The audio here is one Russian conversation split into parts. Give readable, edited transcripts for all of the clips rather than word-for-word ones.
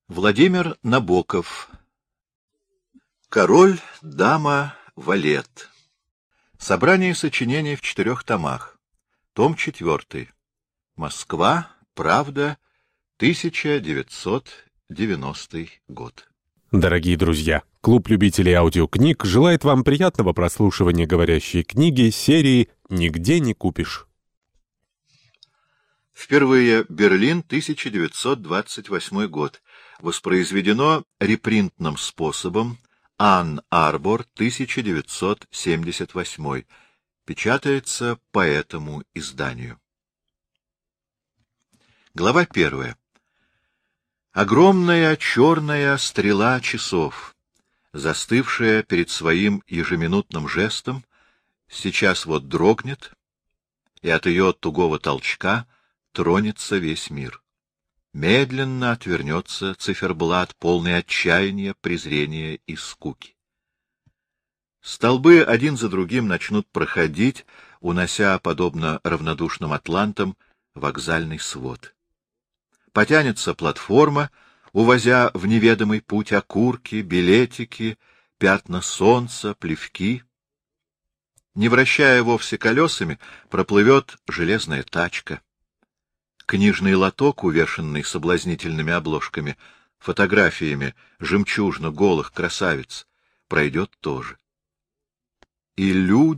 Владимир Набоков. Король, дама, валет. Собрание сочинений в 4 томах. Том 4. Москва. Правда. 1990 год. Дорогие друзья, клуб любителей аудиокниг желает вам приятного прослушивания говорящей книги серии «Нигде не купишь». Впервые Берлин, 1928 год. Воспроизведено репринтным способом. Анн Арбор, 1978. Печатается по этому изданию. Глава 1. Огромная черная стрела часов, застывшая перед своим ежеминутным жестом, сейчас вот дрогнет, и от ее тугого толчка тронется весь мир. Медленно отвернется циферблат, полный отчаяния, презрения и скуки. Столбы один за другим начнут проходить, унося, подобно равнодушным атлантам, вокзальный свод. Потянется платформа, увозя в неведомый путь окурки, билетики, пятна солнца, плевки. Не вращая вовсе колесами, проплывет железная тачка. Книжный лоток, увешанный соблазнительными обложками, фотографиями жемчужно-голых красавиц, пройдет тоже. И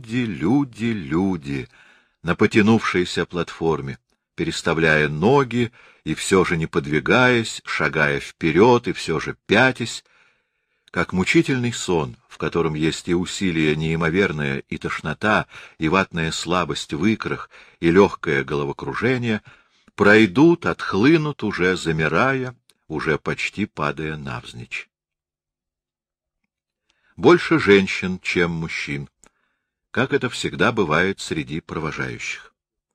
люди на потянувшейся платформе, переставляя ноги и все же не подвигаясь, шагая вперед и все же пятясь, как мучительный сон, в котором есть и усилие неимоверное, и тошнота, и ватная слабость в икрах, и легкое головокружение, пройдут, отхлынут, уже замирая, уже почти падая навзничь. Больше женщин, чем мужчин, как это всегда бывает среди провожающих.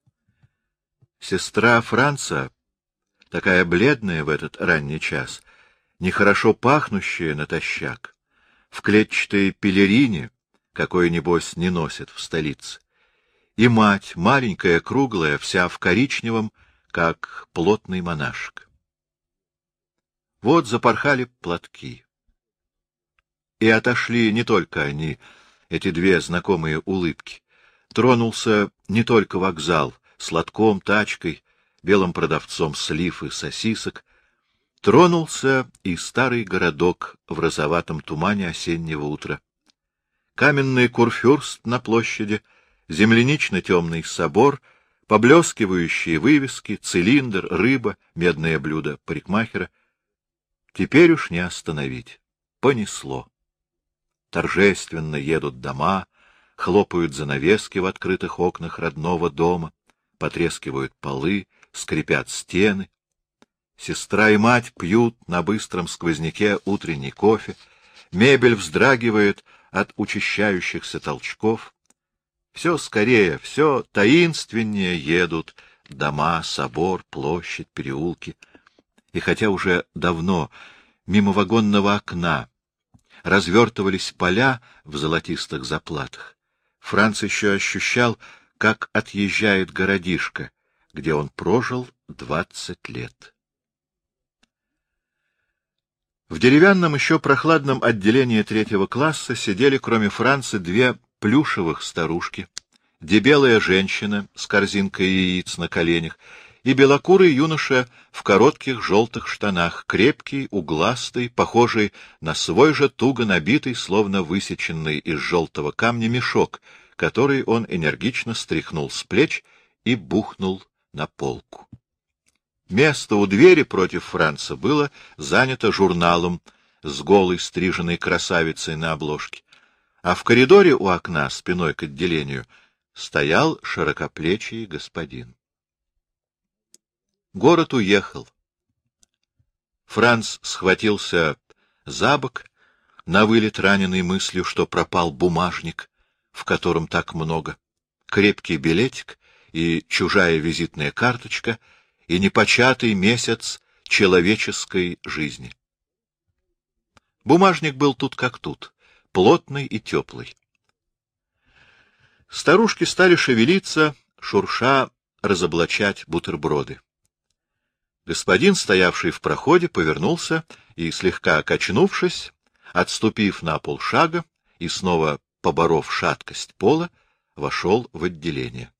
Сестра Франца, такая бледная в этот ранний час, нехорошо пахнущая натощак, в клетчатой пелерине, какой, небось, не носят в столице, и мать, маленькая, круглая, вся в коричневом, как плотный монашек. Вот запорхали платки. И отошли не только они, эти две знакомые улыбки. Тронулся не только вокзал с лотком, тачкой, белым продавцом слив и сосисок. Тронулся и старый городок в розоватом тумане осеннего утра. Каменный Курфюрст на площади, землянично-темный собор, поблескивающие вывески, цилиндр, рыба, медное блюдо парикмахера. Теперь уж не остановить. Понесло. Торжественно едут дома, хлопают занавески в открытых окнах родного дома, потрескивают полы, скрипят стены. Сестра и мать пьют на быстром сквозняке утренний кофе, мебель вздрагивает от учащающихся толчков. Все скорее, все таинственнее едут дома, собор, площадь, переулки. И хотя уже давно мимо вагонного окна развертывались поля в золотистых заплатах, Франц еще ощущал, как отъезжает городишко, где он прожил 20 лет. В деревянном еще прохладном отделении 3-го класса сидели, кроме Франца, 2 плюшевых старушки, дебелая женщина с корзинкой яиц на коленях и белокурый юноша в коротких желтых штанах, крепкий, угластый, похожий на свой же туго набитый, словно высеченный из желтого камня мешок, который он энергично стряхнул с плеч и бухнул на полку. Место у двери против Франца было занято журналом с голой стриженной красавицей на обложке, а в коридоре у окна, спиной к отделению, стоял широкоплечий господин. Город уехал. Франц схватился за бок, навылет раненый мыслью, что пропал бумажник, в котором так много, крепкий билетик и чужая визитная карточка, и непочатый месяц человеческой жизни. Бумажник был тут как тут, плотный и теплый. Старушки стали шевелиться, шурша разоблачать бутерброды. Господин, стоявший в проходе, повернулся и, слегка качнувшись, отступив на полшага и снова поборов шаткость пола, вошел в отделение.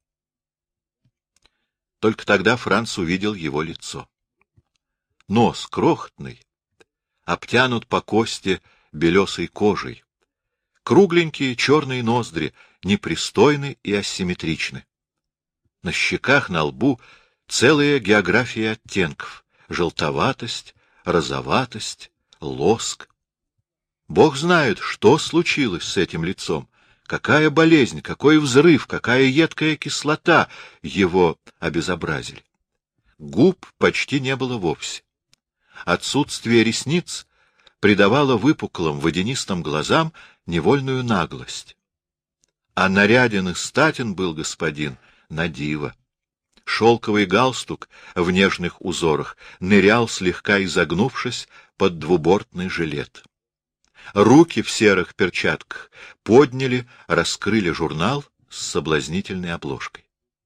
Только тогда Франц увидел его лицо. Нос крохотный, обтянут по кости белесой кожей. Кругленькие черные ноздри непристойны и асимметричны. На щеках, на лбу целая география оттенков — желтоватость, розоватость, лоск. Бог знает, что случилось с этим лицом, какая болезнь, какой взрыв, какая едкая кислота его обезобразили. Губ почти не было вовсе. Отсутствие ресниц придавало выпуклым водянистым глазам невольную наглость. А наряден и статен был господин на диво. Шелковый галстук в нежных узорах нырял, слегка изогнувшись, под двубортный жилет. Руки в серых перчатках подняли, раскрыли журнал с соблазнительной обложкой.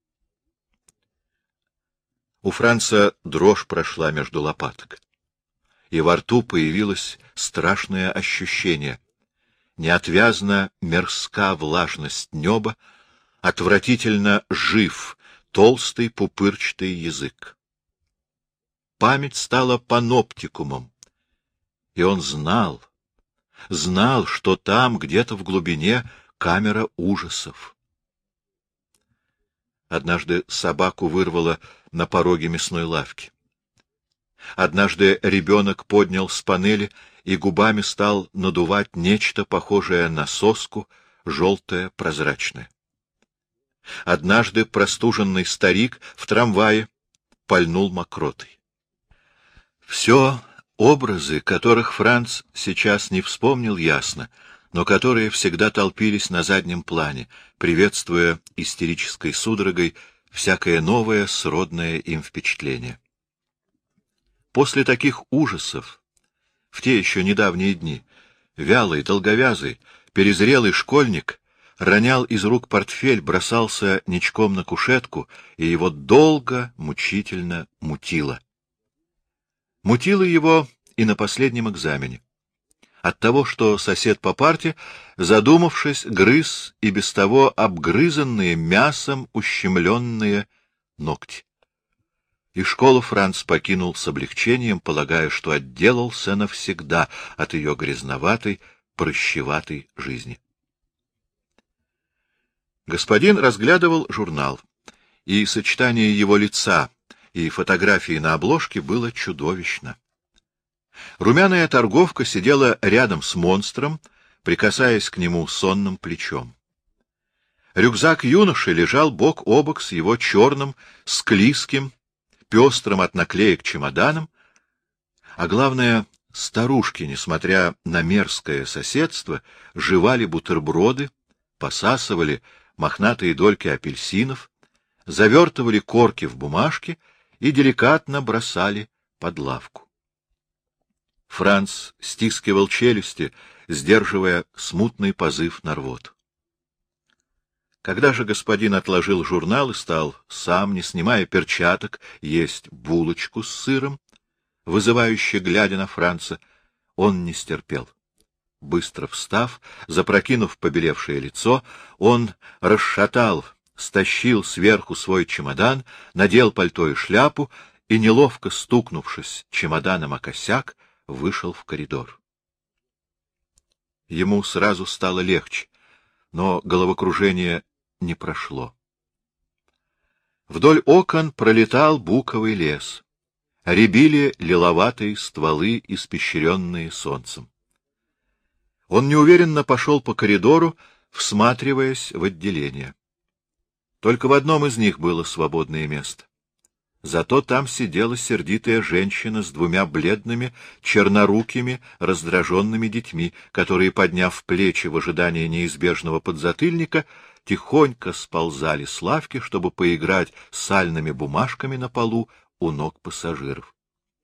У Франца дрожь прошла между лопаток, и во рту появилось страшное ощущение. Неотвязно мерзка влажность неба, отвратительно жив толстый пупырчатый язык. Память стала паноптикумом, и он знал, что там, где-то в глубине, камера ужасов. Однажды собаку вырвало на пороге мясной лавки. Однажды ребенок поднял с панели и губами стал надувать нечто похожее на соску, желтое, прозрачное. Однажды простуженный старик в трамвае пальнул мокротой. Все образы, которых Франц сейчас не вспомнил ясно, но которые всегда толпились на заднем плане, приветствуя истерической судорогой всякое новое, сродное им впечатление. После таких ужасов, в те еще недавние дни, вялый, долговязый, перезрелый школьник ронял из рук портфель, бросался ничком на кушетку, и его долго, мучительно мутило. Мутило его и на последнем экзамене. От того, что сосед по парте, задумавшись, грыз и без того обгрызанные мясом ущемленные ногти. И школу Франц покинул с облегчением, полагая, что отделался навсегда от ее грязноватой, прыщеватой жизни. Господин разглядывал журнал, и сочетание его лица и фотографии на обложке было чудовищно. Румяная торговка сидела рядом с монстром, прикасаясь к нему сонным плечом. Рюкзак юноши лежал бок о бок с его черным, склизким, пестрым от наклеек чемоданом, а главное, старушки, несмотря на мерзкое соседство, жевали бутерброды, посасывали мохнатые дольки апельсинов, завертывали корки в бумажки и деликатно бросали под лавку. Франц стискивал челюсти, сдерживая смутный позыв на рвоту. Когда же господин отложил журнал и стал, сам, не снимая перчаток, есть булочку с сыром, вызывающе глядя на Франца, он не стерпел. Быстро встав, запрокинув побелевшее лицо, он расшатал, стащил сверху свой чемодан, надел пальто и шляпу и, неловко стукнувшись чемоданом о косяк, вышел в коридор. Ему сразу стало легче, но головокружение не прошло. Вдоль окон пролетал буковый лес. Рябили лиловатые стволы, испещренные солнцем. Он неуверенно пошел по коридору, всматриваясь в отделение. Только в одном из них было свободное место. Зато там сидела сердитая женщина с двумя бледными, чернорукими, раздраженными детьми, которые, подняв плечи в ожидании неизбежного подзатыльника, тихонько сползали с лавки, чтобы поиграть сальными бумажками на полу у ног пассажиров.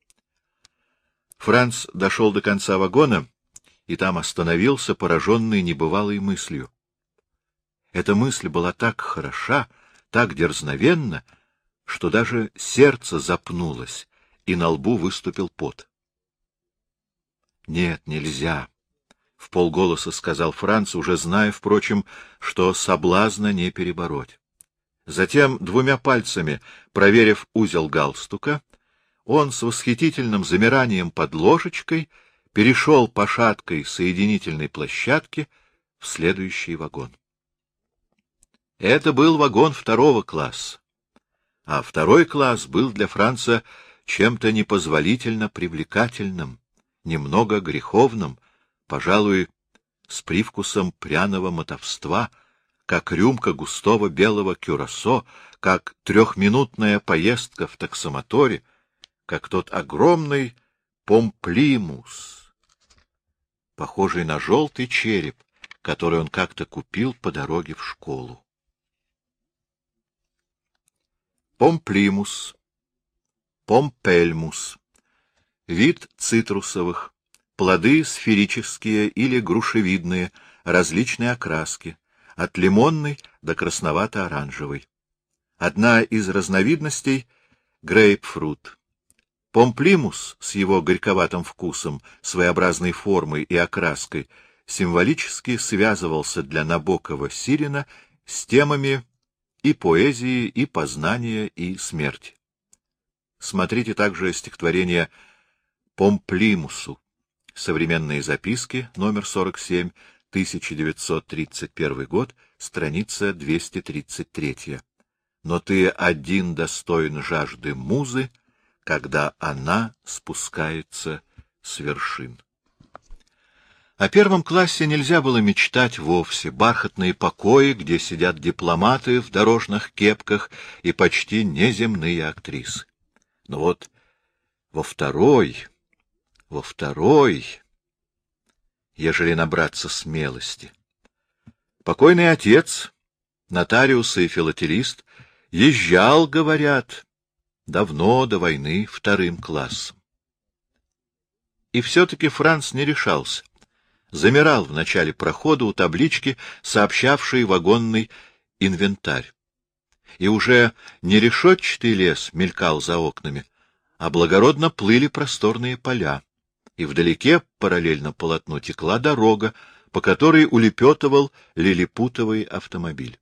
Франц дошел до конца вагона и там остановился, пораженный небывалой мыслью. Эта мысль была так хороша, так дерзновенна, что даже сердце запнулось и на лбу выступил пот. — Нет, нельзя, — вполголоса сказал Франц, уже зная, впрочем, что соблазна не перебороть. Затем, двумя пальцами проверив узел галстука, он с восхитительным замиранием под ложечкой перешел по шаткой соединительной площадке в следующий вагон. Это был вагон второго класса, а второй класс был для Франца чем-то непозволительно привлекательным, немного греховным, пожалуй, с привкусом пряного мотовства, как рюмка густого белого кюрасо, как трехминутная поездка в таксомоторе, как тот огромный помплимус, похожий на желтый череп, который он как-то купил по дороге в школу. Помплимус, помпельмус. Вид цитрусовых, плоды сферические или грушевидные, различной окраски, от лимонной до красновато-оранжевой. Одна из разновидностей — грейпфрут. Помплимус с его горьковатым вкусом, своеобразной формой и окраской символически связывался для Набокова-Сирина с темами и поэзии, и познания, и смерти. Смотрите также стихотворение «Помплимусу». Современные записки, номер 47, 1931 год, страница 233. Но ты один достоин жажды музы, когда она спускается с вершин. О первом классе нельзя было мечтать вовсе. Бархатные покои, где сидят дипломаты в дорожных кепках и почти неземные актрисы. Но вот во второй, ежели набраться смелости. Покойный отец, нотариус и филателист, езжал, говорят, давно до войны вторым классом. И все-таки Франц не решался. Замирал в начале прохода у таблички, сообщавшей вагонный инвентарь. И уже не решетчатый лес мелькал за окнами, а благородно плыли просторные поля, и вдалеке, параллельно полотну, текла дорога, по которой улепетывал лилипутовый автомобиль.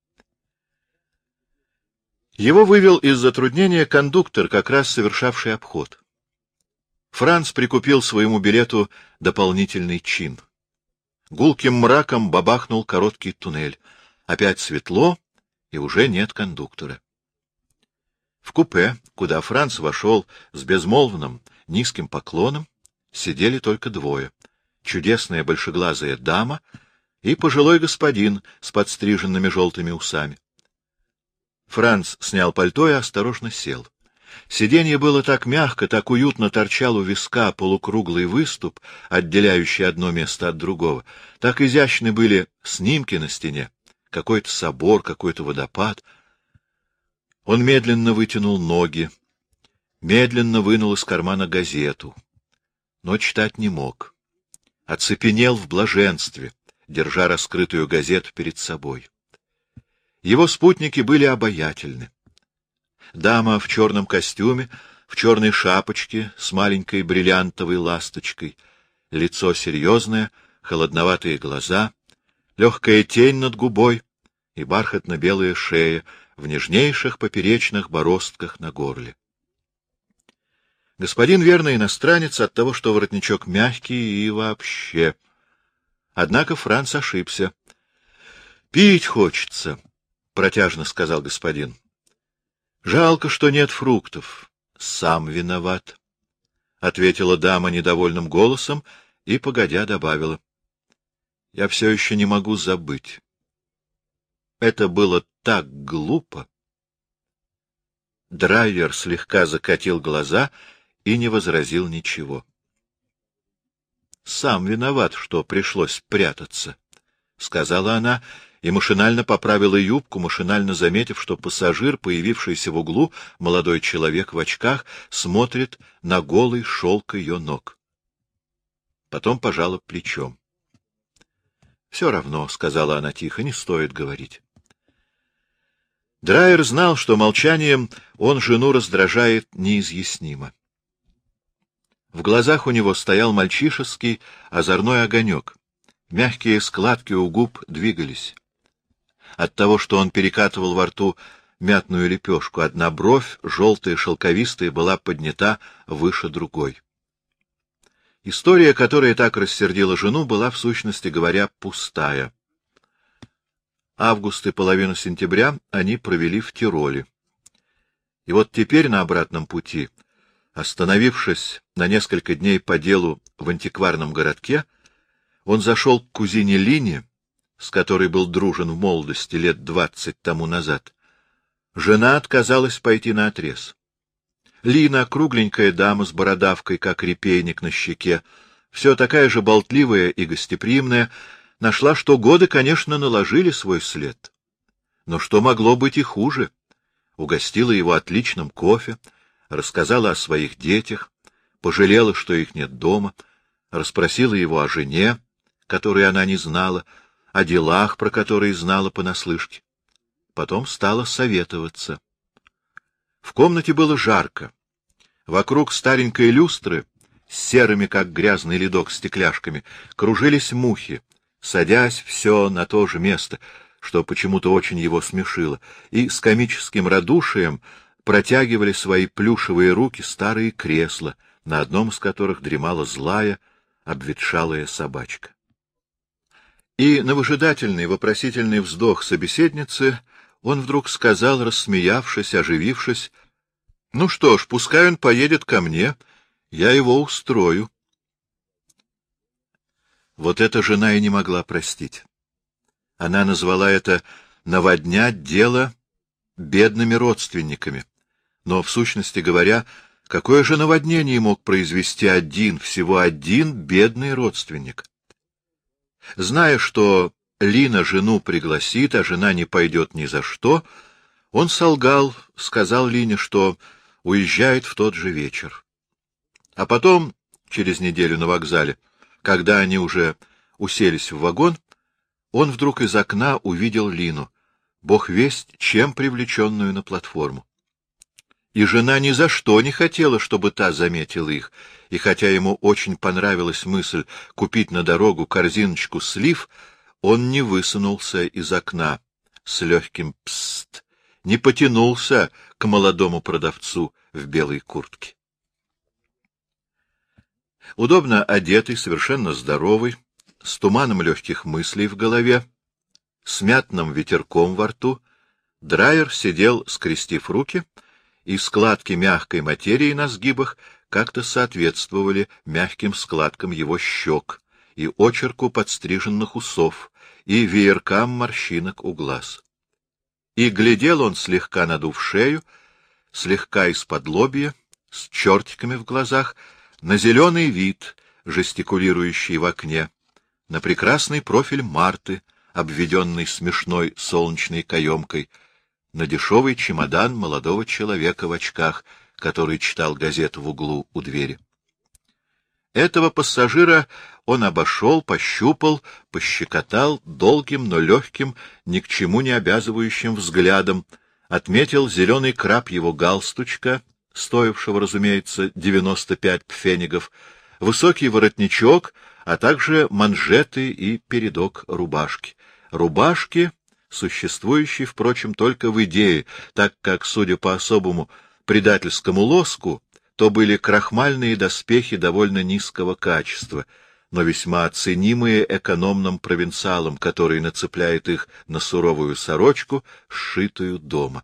Его вывел из затруднения кондуктор, как раз совершавший обход. Франц прикупил своему билету дополнительный чин. Гулким мраком бабахнул короткий туннель. Опять светло, и уже нет кондуктора. В купе, куда Франц вошел с безмолвным низким поклоном, сидели только двое: чудесная большеглазая дама и пожилой господин с подстриженными желтыми усами. Франц снял пальто и осторожно сел. Сиденье было так мягко, так уютно торчал у виска полукруглый выступ, отделяющий одно место от другого. Так изящны были снимки на стене, какой-то собор, какой-то водопад. Он медленно вытянул ноги, медленно вынул из кармана газету, но читать не мог. Оцепенел в блаженстве, держа раскрытую газету перед собой. Его спутники были обаятельны. Дама в черном костюме, в черной шапочке с маленькой бриллиантовой ласточкой, лицо серьезное, холодноватые глаза, легкая тень над губой и бархатно-белая шея в нежнейших поперечных бороздках на горле. Господин верно иностранец от того, что воротничок мягкий и вообще. Однако Франц ошибся. — Пить хочется, — протяжно сказал господин. — Жалко, что нет фруктов. — Сам виноват, — ответила дама недовольным голосом и, погодя, добавила. — Я все еще не могу забыть. Это было так глупо. Драйвер слегка закатил глаза и не возразил ничего. — Сам виноват, что пришлось прятаться, — сказала она, и машинально поправила юбку, машинально заметив, что пассажир, появившийся в углу, молодой человек в очках, смотрит на голый шелк ее ног. Потом пожала плечом. — Все равно, — сказала она тихо, — не стоит говорить. Драйер знал, что молчанием он жену раздражает неизъяснимо. В глазах у него стоял мальчишеский озорной огонек. Мягкие складки у губ двигались. От того, что он перекатывал во рту мятную лепешку, одна бровь, желтая, шелковистая, была поднята выше другой. История, которая так рассердила жену, была, в сущности говоря, пустая. Август и половину сентября они провели в Тироле. И вот теперь на обратном пути, остановившись на несколько дней по делу в антикварном городке, он зашел к кузине Лине, с которой был дружен в молодости лет 20 тому назад. Жена отказалась пойти наотрез. Лина, кругленькая дама с бородавкой, как репейник на щеке, все такая же болтливая и гостеприимная, нашла, что годы, конечно, наложили свой след. Но что могло быть и хуже? Угостила его отличным кофе, рассказала о своих детях, пожалела, что их нет дома, расспросила его о жене, которой она не знала, о делах, про которые знала понаслышке. Потом стала советоваться. В комнате было жарко. Вокруг старенькой люстры, с серыми, как грязный ледок, стекляшками, кружились мухи, садясь все на то же место, что почему-то очень его смешило, и с комическим радушием протягивали свои плюшевые руки старые кресла, на одном из которых дремала злая, обветшалая собачка. И на выжидательный, вопросительный вздох собеседницы он вдруг сказал, рассмеявшись, оживившись: — Ну что ж, пускай он поедет ко мне, я его устрою. Вот эта жена и не могла простить. Она назвала это «наводнять дело бедными родственниками». Но, в сущности говоря, какое же наводнение мог произвести всего один бедный родственник? Зная, что Лина жену пригласит, а жена не пойдет ни за что, он солгал, сказал Лине, что уезжает в тот же вечер. А потом, через неделю на вокзале, когда они уже уселись в вагон, он вдруг из окна увидел Лину, бог весть, чем привлеченную на платформу. И жена ни за что не хотела, чтобы та заметила их, и хотя ему очень понравилась мысль купить на дорогу корзиночку слив, он не высунулся из окна с легким «пст», не потянулся к молодому продавцу в белой куртке. Удобно одетый, совершенно здоровый, с туманом легких мыслей в голове, с мятным ветерком во рту, Драйер сидел, скрестив руки, и складки мягкой материи на сгибах как-то соответствовали мягким складкам его щек и очерку подстриженных усов и вееркам морщинок у глаз. И глядел он, слегка надув шею, слегка из-подлобья, с чертиками в глазах, на зеленый вид, жестикулирующий в окне, на прекрасный профиль Марты, обведенный смешной солнечной каемкой, на дешевый чемодан молодого человека в очках, который читал газету в углу у двери. Этого пассажира он обошел, пощупал, пощекотал долгим, но легким, ни к чему не обязывающим взглядом, отметил зеленый крап его галстучка, стоившего, разумеется, 95 пфенигов, высокий воротничок, а также манжеты и передок рубашки. Рубашки, существующей, впрочем, только в идее, так как, судя по особому предательскому лоску, то были крахмальные доспехи довольно низкого качества, но весьма оценимые экономным провинциалом, который нацепляет их на суровую сорочку, сшитую дома.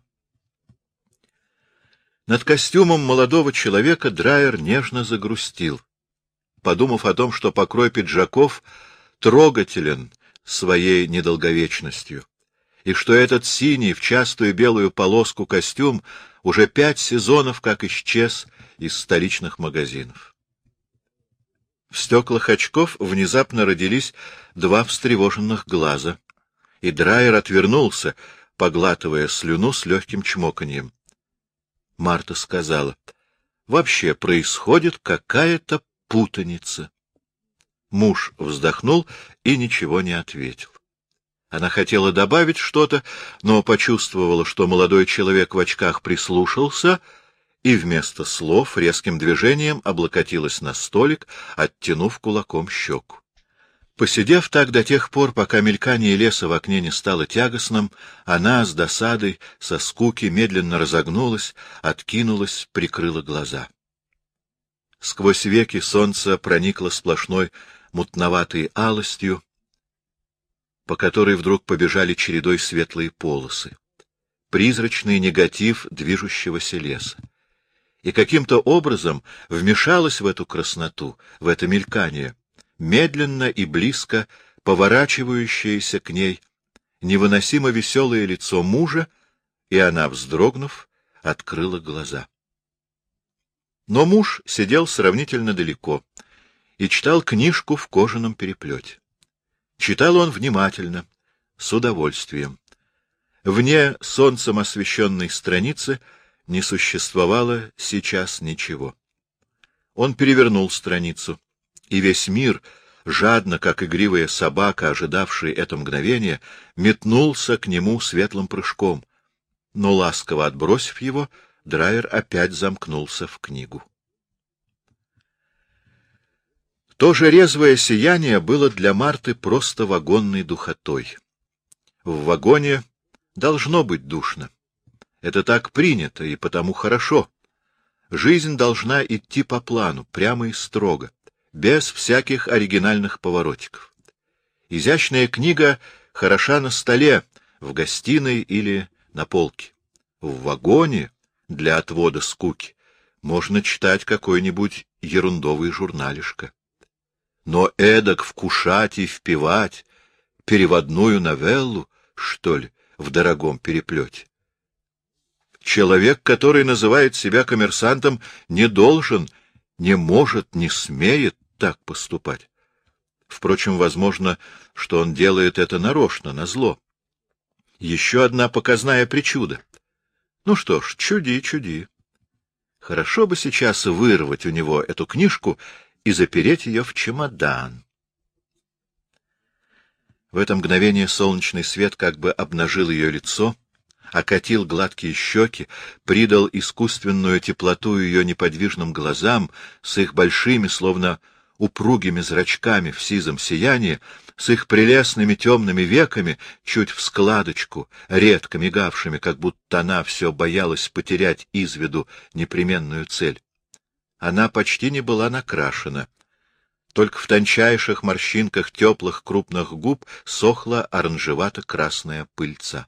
Над костюмом молодого человека Драйер нежно загрустил, подумав о том, что покрой пиджаков трогателен своей недолговечностью, и что этот синий в частую белую полоску костюм уже 5 сезонов как исчез из столичных магазинов. В стеклах очков внезапно родились 2 встревоженных глаза, и Драйер отвернулся, поглатывая слюну с легким чмоканьем. Марта сказала: «Вообще происходит какая-то путаница». Муж вздохнул и ничего не ответил. Она хотела добавить что-то, но почувствовала, что молодой человек в очках прислушался и вместо слов резким движением облокотилась на столик, оттянув кулаком щеку. Посидев так до тех пор, пока мелькание леса в окне не стало тягостным, она с досадой, со скуки медленно разогнулась, откинулась, прикрыла глаза. Сквозь веки солнце проникло сплошной мутноватой алостью, по которой вдруг побежали чередой светлые полосы, призрачный негатив движущегося леса. И каким-то образом вмешалась в эту красноту, в это мелькание, медленно и близко поворачивающееся к ней невыносимо веселое лицо мужа, и она, вздрогнув, открыла глаза. Но муж сидел сравнительно далеко и читал книжку в кожаном переплете. Читал он внимательно, с удовольствием. Вне солнцем освещенной страницы не существовало сейчас ничего. Он перевернул страницу, и весь мир, жадно, как игривая собака, ожидавшая это мгновение, метнулся к нему светлым прыжком, но, ласково отбросив его, Драйер опять замкнулся в книгу. То же резвое сияние было для Марты просто вагонной духотой. В вагоне должно быть душно. Это так принято и потому хорошо. Жизнь должна идти по плану, прямо и строго, без всяких оригинальных поворотиков. Изящная книга хороша на столе, в гостиной или на полке. В вагоне, для отвода скуки, можно читать какой-нибудь ерундовый журналишко. Но эдак вкушать и впивать переводную новеллу, что ли, в дорогом переплете. Человек, который называет себя коммерсантом, не должен, не может, не смеет так поступать. Впрочем, возможно, что он делает это нарочно, назло. Еще одна показная причуда. Ну что ж, чуди, чуди. Хорошо бы сейчас вырвать у него эту книжку и запереть ее в чемодан. В это мгновение солнечный свет как бы обнажил ее лицо, окатил гладкие щеки, придал искусственную теплоту ее неподвижным глазам с их большими, словно упругими зрачками в сизом сиянии, с их прелестными темными веками, чуть в складочку, редко мигавшими, как будто она все боялась потерять из виду непременную цель. Она почти не была накрашена. Только в тончайших морщинках теплых крупных губ сохла оранжевато-красная пыльца.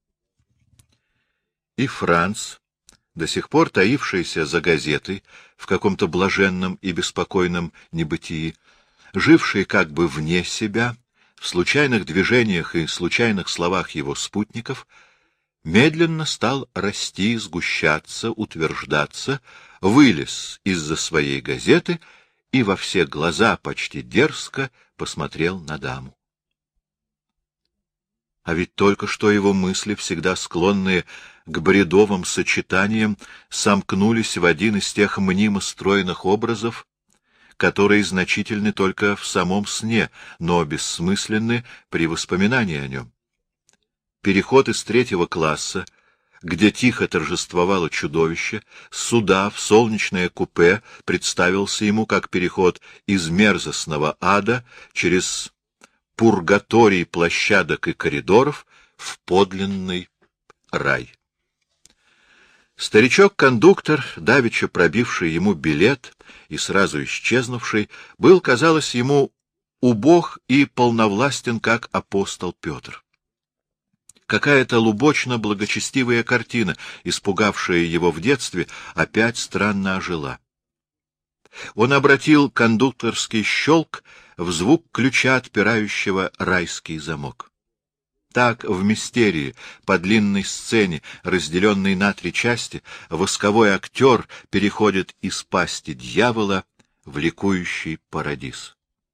И Франц, до сих пор таившийся за газетой в каком-то блаженном и беспокойном небытии, живший как бы вне себя, в случайных движениях и случайных словах его спутников, медленно стал расти, сгущаться, утверждаться, вылез из-за своей газеты и во все глаза почти дерзко посмотрел на даму. А ведь только что его мысли, всегда склонные к бредовым сочетаниям, сомкнулись в один из тех мнимо стройных образов, которые значительны только в самом сне, но бессмысленны при воспоминании о нем. Переход из 3-го класса, где тихо торжествовало чудовище, сюда, в солнечное купе, представился ему как переход из мерзостного ада через пургаторий площадок и коридоров в подлинный рай. Старичок-кондуктор, давеча пробивший ему билет и сразу исчезнувший, был, казалось ему, убог и полновластен, как апостол Петр. Какая-то лубочно-благочестивая картина, испугавшая его в детстве, опять странно ожила. Он обратил кондукторский щелк в звук ключа, отпирающего райский замок. Так в мистерии, по длинной сцене, разделенной на 3 части, восковой актер переходит из пасти дьявола в ликующий парадиз.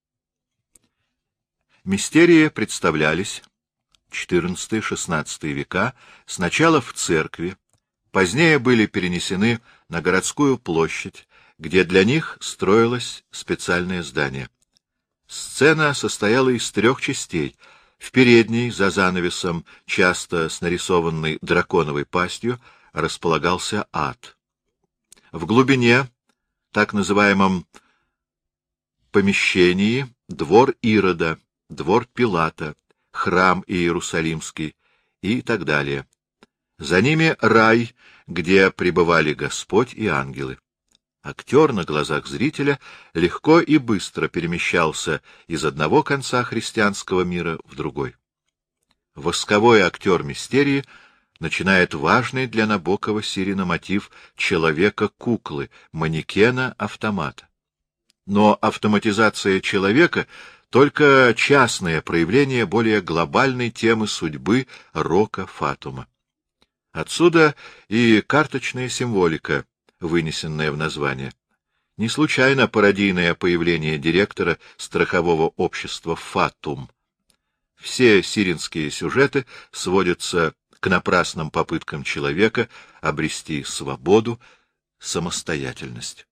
Мистерии представлялись XIV-XVI века сначала в церкви, позднее были перенесены на городскую площадь, где для них строилось специальное здание. Сцена состояла из 3 частей. В передней, за занавесом, часто с нарисованной драконовой пастью, располагался ад. В глубине, так называемом помещении, двор Ирода, двор Пилата, храм Иерусалимский и так далее. За ними рай, где пребывали Господь и ангелы. Актер на глазах зрителя легко и быстро перемещался из одного конца христианского мира в другой. Восковой актер мистерии начинает важный для Набокова Сирина мотив человека-куклы, манекена-автомата. Но автоматизация человека — только частное проявление более глобальной темы судьбы рока Фатума. Отсюда и карточная символика, вынесенная в название. Не случайно пародийное появление директора страхового общества «Фатум». Все сиринские сюжеты сводятся к напрасным попыткам человека обрести свободу, самостоятельность.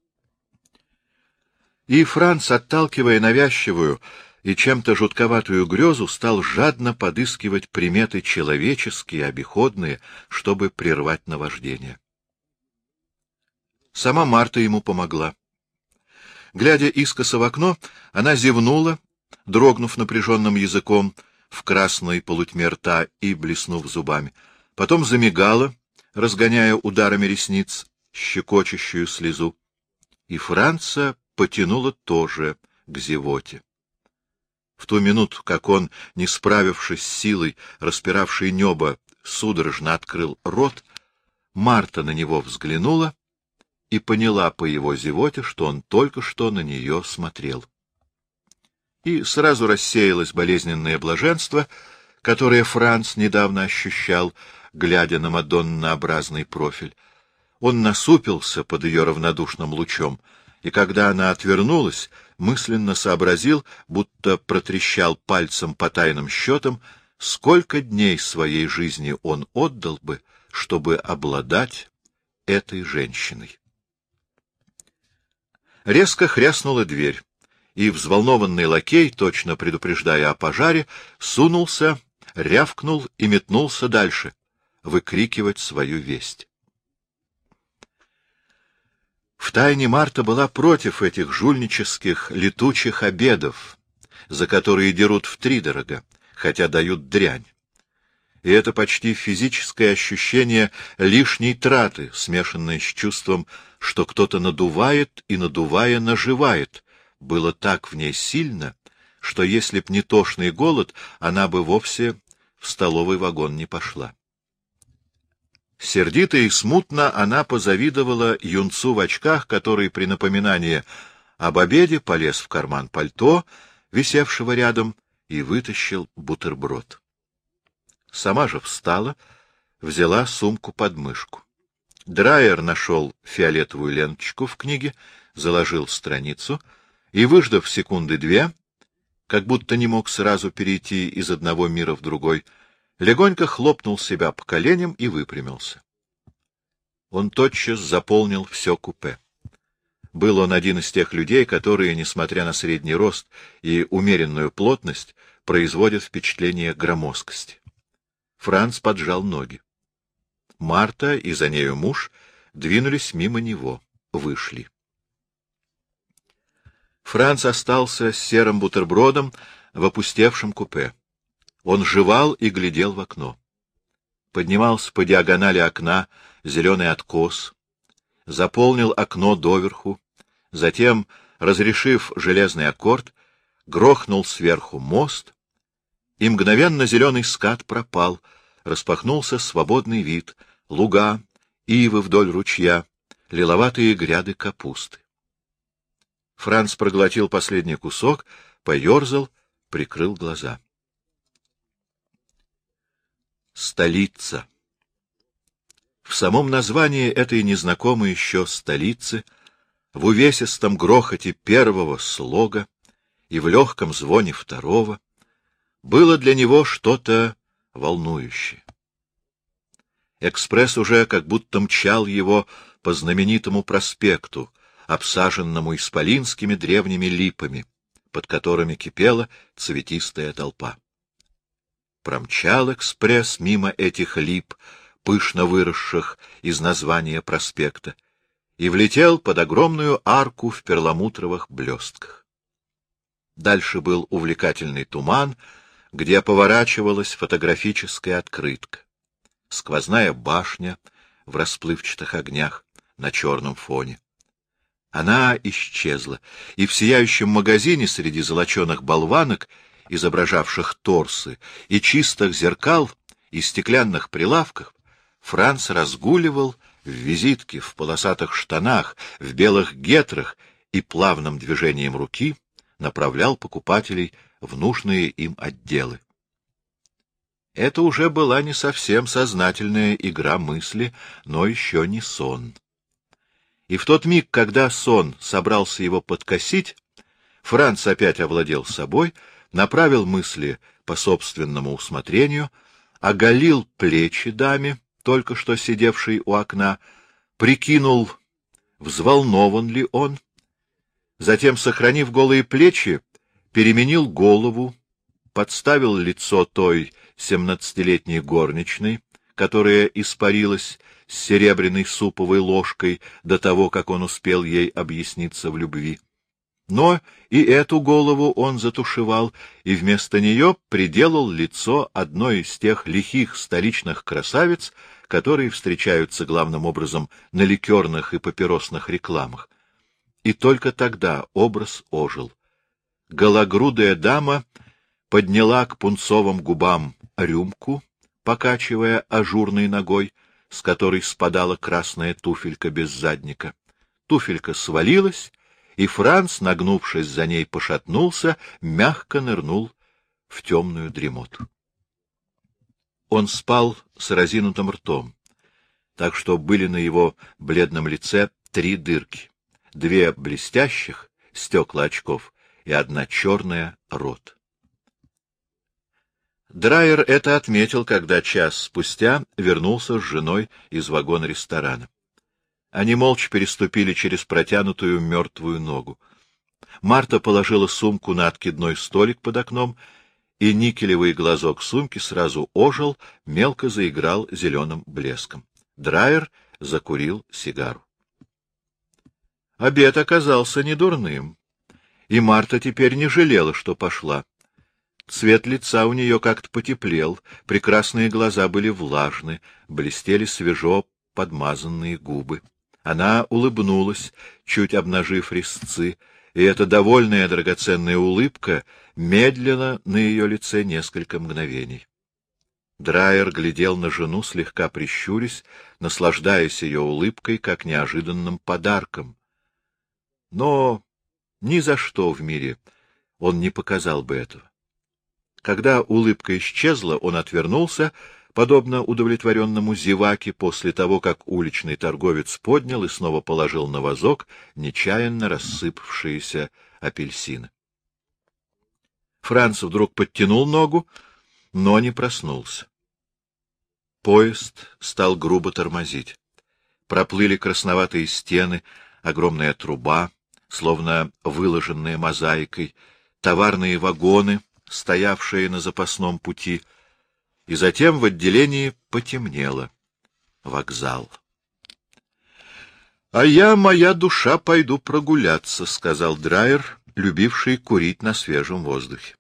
И Франц, отталкивая навязчивую и чем-то жутковатую грезу, стал жадно подыскивать приметы человеческие, обиходные, чтобы прервать наваждение. Сама Марта ему помогла. Глядя искоса в окно, она зевнула, дрогнув напряженным языком в красной полутьме рта и блеснув зубами. Потом замигала, разгоняя ударами ресниц щекочущую слезу. И Франца потянуло тоже к зевоте. В ту минуту, как он, не справившись с силой, распиравшей небо, судорожно открыл рот, Марта на него взглянула и поняла по его зевоте, что он только что на нее смотрел. И сразу рассеялось болезненное блаженство, которое Франц недавно ощущал, глядя на мадоннообразный профиль. Он насупился под ее равнодушным лучом, и когда она отвернулась, мысленно сообразил, будто протрещал пальцем по тайным счетам, сколько дней своей жизни он отдал бы, чтобы обладать этой женщиной. Резко хряснула дверь, и взволнованный лакей, точно предупреждая о пожаре, сунулся, рявкнул и метнулся дальше, выкрикивать свою весть. Втайне Марта была против этих жульнических летучих обедов, за которые дерут втридорога, хотя дают дрянь. И это почти физическое ощущение лишней траты, смешанное с чувством, что кто-то надувает и, надувая, наживает, было так в ней сильно, что если б не тошный голод, она бы вовсе в столовый вагон не пошла. Сердито и смутно она позавидовала юнцу в очках, который при напоминании об обеде полез в карман пальто, висевшего рядом, и вытащил бутерброд. Сама же встала, взяла сумку под мышку. Драйер нашел фиолетовую ленточку в книге, заложил страницу и, выждав секунды две, как будто не мог сразу перейти из одного мира в другой, легонько хлопнул себя по коленям и выпрямился. Он тотчас заполнил все купе. Был он один из тех людей, которые, несмотря на средний рост и умеренную плотность, производят впечатление громоздкости. Франц поджал ноги. Марта и за нею муж двинулись мимо него, вышли. Франц остался с серым бутербродом в опустевшем купе. Он жевал и глядел в окно. Поднимался по диагонали окна зеленый откос, заполнил окно доверху, затем, разрешив железный аккорд, грохнул сверху мост, и мгновенно зеленый скат пропал, распахнулся свободный вид, луга, ивы вдоль ручья, лиловатые гряды капусты. Франц проглотил последний кусок, поерзал, прикрыл глаза. Столица. В самом названии этой незнакомой еще столицы, в увесистом грохоте первого слога и в легком звоне второго, было для него что-то волнующее. Экспресс уже как будто мчал его по знаменитому проспекту, обсаженному исполинскими древними липами, под которыми кипела цветистая толпа. Промчал экспресс мимо этих лип, пышно выросших из названия проспекта, и влетел под огромную арку в перламутровых блестках. Дальше был увлекательный туман, где поворачивалась фотографическая открытка. Сквозная башня в расплывчатых огнях на черном фоне. Она исчезла, и в сияющем магазине среди золоченых болванок, изображавших торсы, и чистых зеркал, и стеклянных прилавков, Франц разгуливал в визитке, в полосатых штанах, в белых гетрах и плавным движением руки направлял покупателей в нужные им отделы. Это уже была не совсем сознательная игра мысли, но еще не сон. И в тот миг, когда сон собрался его подкосить, Франц опять овладел собой, направил мысли по собственному усмотрению, оголил плечи даме, только что сидевшей у окна, прикинул, взволнован ли он, затем, сохранив голые плечи, переменил голову, подставил лицо той 17-летней горничной, которая испарилась с серебряной суповой ложкой до того, как он успел ей объясниться в любви. Но и эту голову он затушевал, и вместо нее приделал лицо одной из тех лихих столичных красавиц, которые встречаются главным образом на ликерных и папиросных рекламах. И только тогда образ ожил. Гологрудая дама подняла к пунцовым губам рюмку, покачивая ажурной ногой, с которой спадала красная туфелька без задника. Туфелька свалилась, и Франц, нагнувшись за ней, пошатнулся, мягко нырнул в темную дремоту. Он спал с разинутым ртом, так что были на его бледном лице 3 дырки, 2 блестящих, стекла очков, и 1 черная, рот. Драйер это отметил, когда час спустя вернулся с женой из вагона ресторана. Они молча переступили через протянутую мертвую ногу. Марта положила сумку на откидной столик под окном, и никелевый глазок сумки сразу ожил, мелко заиграл зеленым блеском. Драйер закурил сигару. Обед оказался недурным, и Марта теперь не жалела, что пошла. Цвет лица у нее как-то потеплел, прекрасные глаза были влажны, блестели свежо подмазанные губы. Она улыбнулась, чуть обнажив резцы, и эта довольная драгоценная улыбка медлила на ее лице несколько мгновений. Драйер глядел на жену, слегка прищурясь, наслаждаясь ее улыбкой, как неожиданным подарком. Но ни за что в мире он не показал бы этого. Когда улыбка исчезла, он отвернулся, подобно удовлетворенному зеваке после того, как уличный торговец поднял и снова положил на вазок нечаянно рассыпавшиеся апельсины. Франц вдруг подтянул ногу, но не проснулся. Поезд стал грубо тормозить. Проплыли красноватые стены, огромная труба, словно выложенная мозаикой, товарные вагоны, стоявшие на запасном пути, и затем в отделении потемнело. Вокзал. — А я, моя душа, пойду прогуляться, — сказал Драйер, любивший курить на свежем воздухе.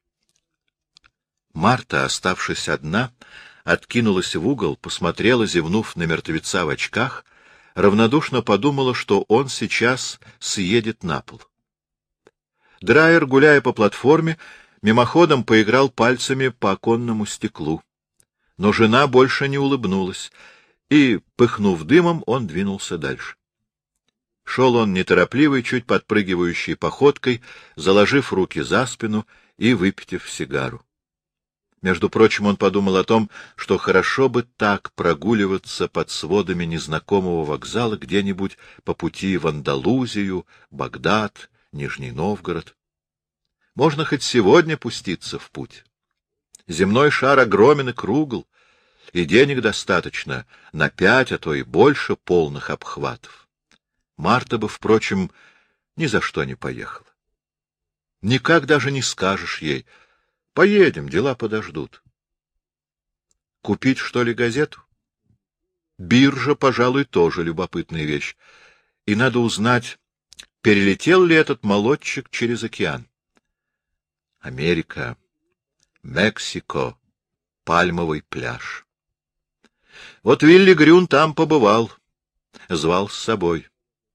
Марта, оставшись одна, откинулась в угол, посмотрела, зевнув на мертвеца в очках, равнодушно подумала, что он сейчас съедет на пол. Драйер, гуляя по платформе, мимоходом поиграл пальцами по оконному стеклу. Но жена больше не улыбнулась, и, пыхнув дымом, он двинулся дальше. Шел он неторопливой, чуть подпрыгивающей походкой, заложив руки за спину и выпитив сигару. Между прочим, он подумал о том, что хорошо бы так прогуливаться под сводами незнакомого вокзала где-нибудь по пути в Андалузию, Багдад, Нижний Новгород. Можно хоть сегодня пуститься в путь. Земной шар огромен и кругл, и денег достаточно на 5, а то и больше полных обхватов. Марта бы, впрочем, ни за что не поехала. Никак даже не скажешь ей: поедем, дела подождут. Купить, что ли, газету? Биржа, пожалуй, тоже любопытная вещь. и надо узнать, перелетел ли этот молодчик через океан. Америка, Мексико, Пальмовый пляж. Вот Вилли Грюн там побывал, звал с собой.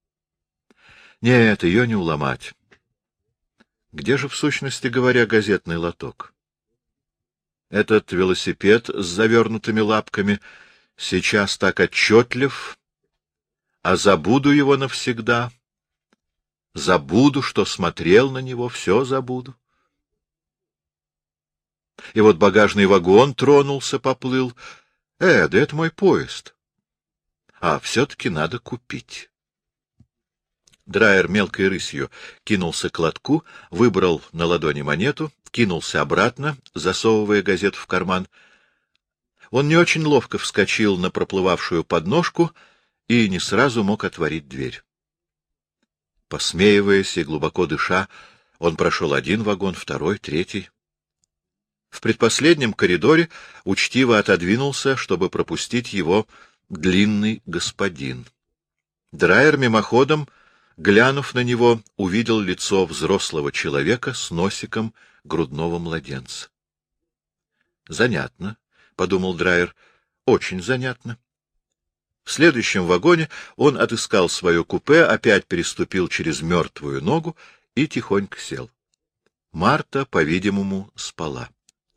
Нет, ее не уломать. Где же, в сущности говоря, газетный лоток? Этот велосипед с завернутыми лапками сейчас так отчетлив, а забуду его навсегда. Забуду, что смотрел на него, все забуду. И вот багажный вагон тронулся, поплыл. Да это мой поезд. А все-таки надо купить. Драйер мелкой рысью кинулся к лотку, выбрал на ладони монету, кинулся обратно, засовывая газету в карман. Он не очень ловко вскочил на проплывавшую подножку и не сразу мог отворить дверь. Посмеиваясь и глубоко дыша, он прошел один вагон, второй, третий. В предпоследнем коридоре учтиво отодвинулся, чтобы пропустить его длинный господин. Драйер мимоходом, глянув на него, увидел лицо взрослого человека с носиком грудного младенца. «Занятно», — подумал Драйер, — «очень занятно». В следующем вагоне он отыскал свое купе, опять переступил через мертвую ногу и тихонько сел. Марта, по-видимому, спала.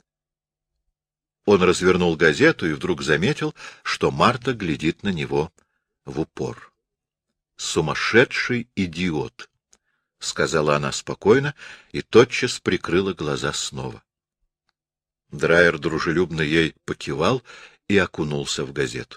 Он развернул газету и вдруг заметил, что Марта глядит на него в упор. «Сумасшедший идиот», — сказала она спокойно и тотчас прикрыла глаза снова. Драйер дружелюбно ей покивал и окунулся в газету.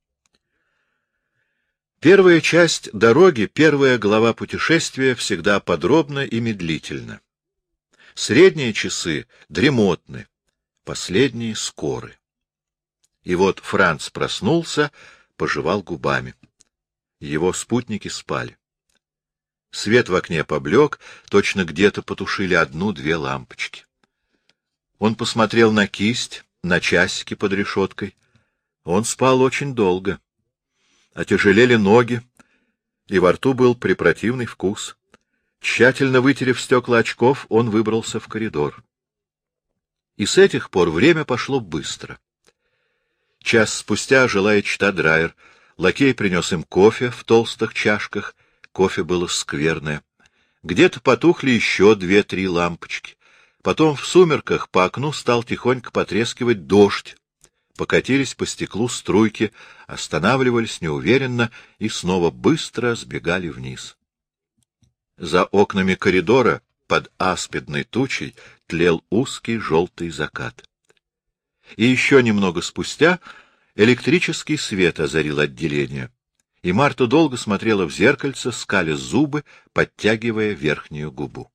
Первая часть дороги, первая глава путешествия всегда подробна и медлительна. Средние часы дремотны, последние скоры. И вот Франц проснулся, пожевал губами. Его спутники спали. Свет в окне поблек, точно где-то потушили одну-две лампочки. Он посмотрел на кисть, на часики под решеткой. Он спал очень долго. Отяжелели ноги, и во рту был препротивный вкус. Тщательно вытерев стекла очков, он выбрался в коридор. И с этих пор время пошло быстро. Час спустя, желая читать Драйер, лакей принес им кофе в толстых чашках. Кофе было скверное. Где-то потухли еще 2-3 лампочки. Потом в сумерках по окну стал тихонько потрескивать дождь. Покатились по стеклу струйки, останавливались неуверенно и снова быстро сбегали вниз. За окнами коридора под аспидной тучей тлел узкий желтый закат. И еще немного спустя электрический свет озарил отделение, и Марта долго смотрела в зеркальце, скаля зубы, подтягивая верхнюю губу.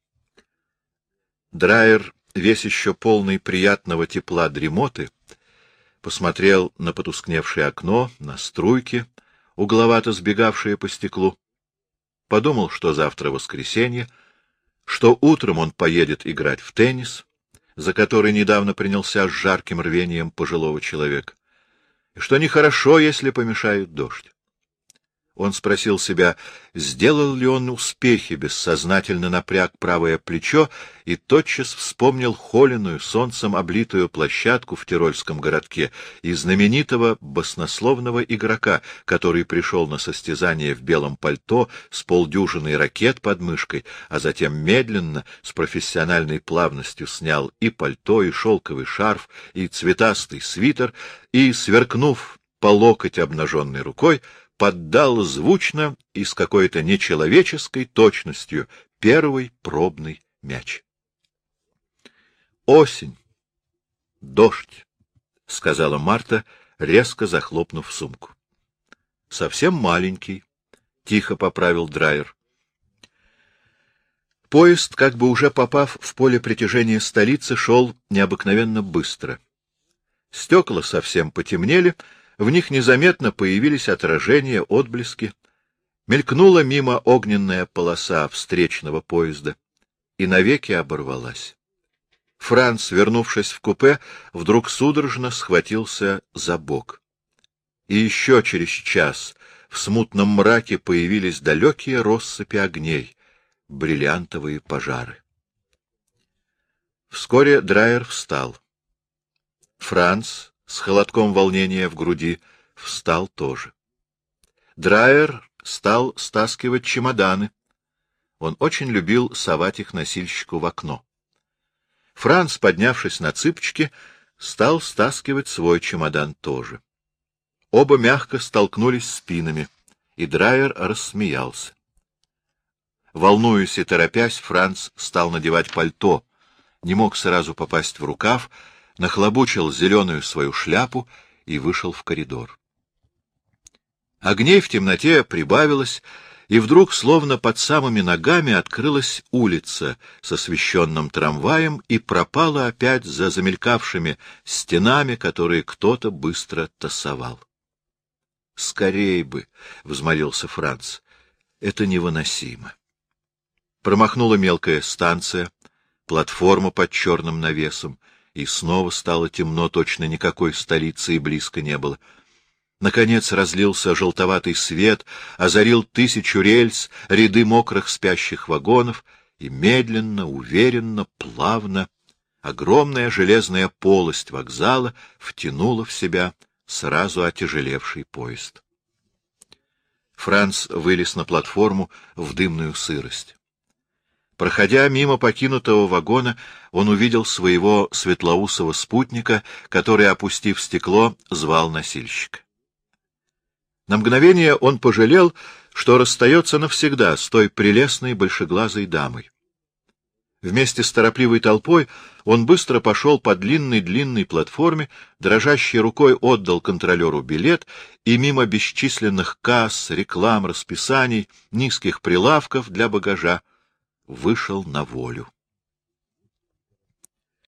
Драйер, весь еще полный приятного тепла дремоты, посмотрел на потускневшее окно, на струйки, угловато сбегавшие по стеклу. Подумал, что завтра воскресенье, что утром он поедет играть в теннис, за который недавно принялся с жарким рвением пожилого человека, и что нехорошо, если помешает дождь. Он спросил себя, сделал ли он успехи, бессознательно напряг правое плечо и тотчас вспомнил холеную, солнцем облитую площадку в тирольском городке и знаменитого баснословного игрока, который пришел на состязание в белом пальто с полдюжиной ракет под мышкой, а затем медленно, с профессиональной плавностью снял и пальто, и шелковый шарф, и цветастый свитер, и, сверкнув по локоть обнаженной рукой, поддал звучно и с какой-то нечеловеческой точностью первый пробный мяч. «Осень. Дождь», — сказала Марта, резко захлопнув сумку. «Совсем маленький», — тихо поправил Драйер. Поезд, как бы уже попав в поле притяжения столицы, шел необыкновенно быстро. Стекла совсем потемнели, в них незаметно появились отражения, отблески. Мелькнула мимо огненная полоса встречного поезда и навеки оборвалась. Франц, вернувшись в купе, вдруг судорожно схватился за бок. И еще через час в смутном мраке появились далекие россыпи огней, бриллиантовые пожары. Вскоре Драйер встал. Франц, с холодком волнения в груди, встал тоже. Драйер стал стаскивать чемоданы. Он очень любил совать их носильщику в окно. Франц, поднявшись на цыпочки, стал стаскивать свой чемодан тоже. Оба мягко столкнулись спинами, и Драйер рассмеялся. Волнуясь и торопясь, Франц стал надевать пальто, не мог сразу попасть в рукав, нахлобучил зеленую свою шляпу и вышел в коридор. Огней в темноте прибавилось, и вдруг, словно под самыми ногами, открылась улица с освещенным трамваем и пропала опять за замелькавшими стенами, которые кто-то быстро тасовал. — Скорей бы! — взмолился Франц. — Это невыносимо. Промахнула мелкая станция, платформа под черным навесом, и снова стало темно, точно никакой столицы и близко не было. Наконец разлился желтоватый свет, озарил 1000 рельс, ряды мокрых спящих вагонов, и медленно, уверенно, плавно огромная железная полость вокзала втянула в себя сразу отяжелевший поезд. Франц вылез на платформу в дымную сырость. Проходя мимо покинутого вагона, он увидел своего светлоусого спутника, который, опустив стекло, звал носильщика. На мгновение он пожалел, что расстается навсегда с той прелестной большеглазой дамой. Вместе с торопливой толпой он быстро пошел по длинной-длинной платформе, дрожащей рукой отдал контролеру билет и мимо бесчисленных касс, реклам, расписаний, низких прилавков для багажа вышел на волю.